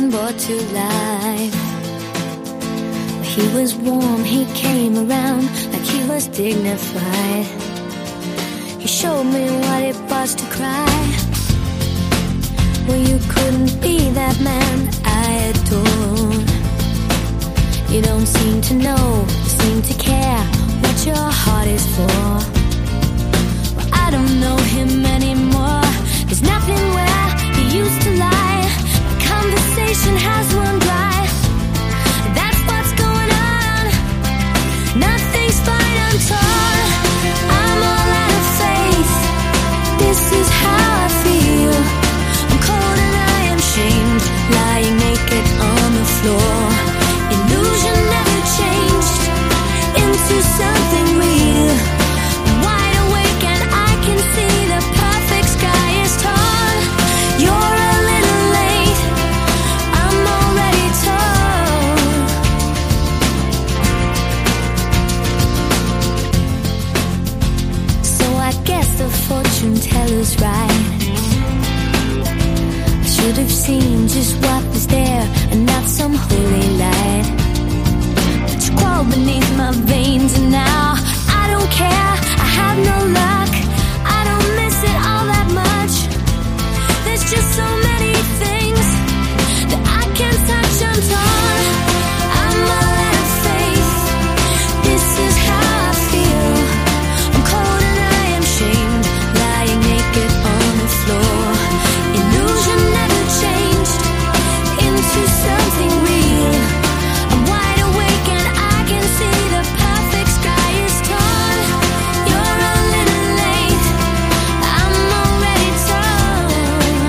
been brought to life. He was warm, he came around like he was dignified. He showed me what it was to cry. Well, you couldn't be that man I adore. You don't seem to know, seem to care what your heart is for. Well, I don't know him anymore. There's nothing where he used to lie. The conversation has run dry. That's what's going on. Nothing's fine, I'm torn. I'm all out of faith. This is how I feel. I'm cold and I am shamed, lying naked on the floor. Illusion never changed into something real. I'm wide awake and I can see the perfect sky is torn. You're a little late, I'm already torn. So I guess the fortune teller's right. I should have seen just what was there and not some holy light. But you crawl beneath my veins and now I don't care, I have no luck. I don't miss it all that much. There's just so many things that I can't touch, I'm torn. I'm all out of faith. This is how I feel. I'm cold and I am shamed, lying naked on the floor. Illusion never changed into something real. I'm wide awake and I can see the perfect sky is torn. You're a little late, I'm already torn.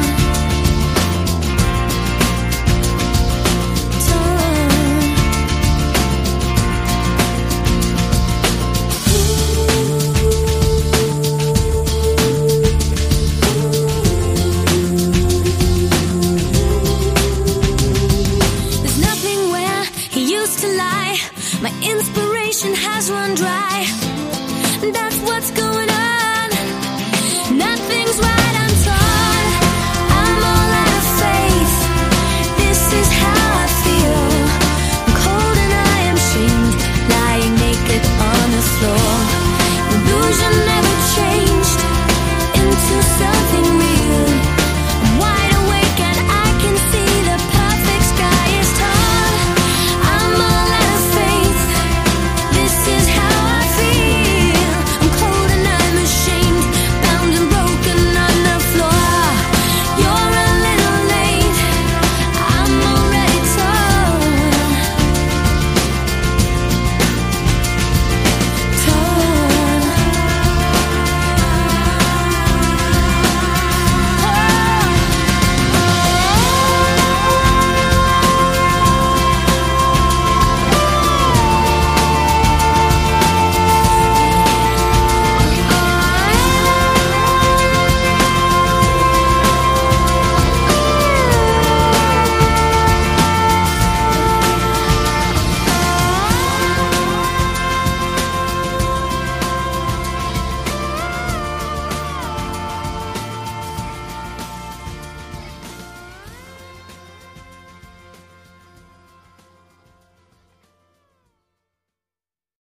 There's nothing where he used to lie. My inspiration has run dry.